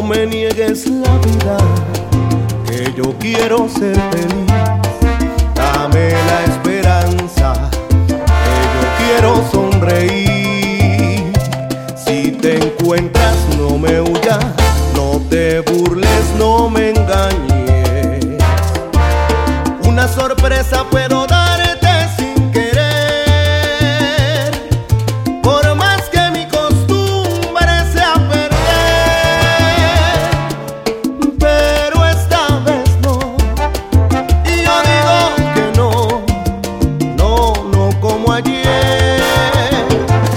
me niegues la vida, que yo quiero ser feliz. Dame la esperanza, que yo quiero sonreír. Si te encuentras, no me huyas, no te burles, no me engañes. Una sorpresa puedo darte sin querer, por más que mi costumbre sea perder, pero esta vez no. Y yo digo que no, no, no como ayer,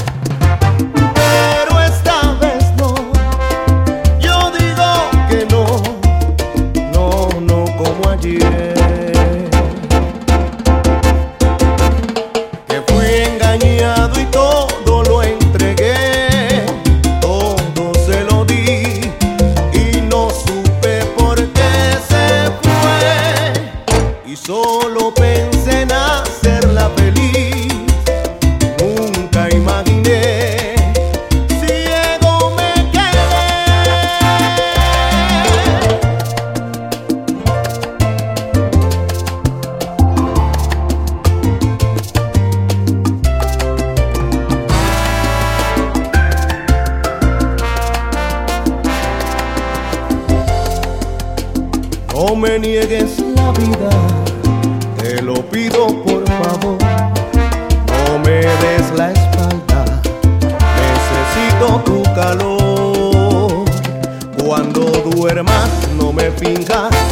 pero esta vez no. Yo digo que no, no, no como ayer. Que fui engañado y todo lo entregué, todo se lo di y no supe por qué se fue. Y solo pensé en hacerla feliz, nunca imaginé, ciego me quedé. No me niegues la vida, te lo pido por favor. No me des la espalda, necesito tu calor. Cuando duermas no me finjas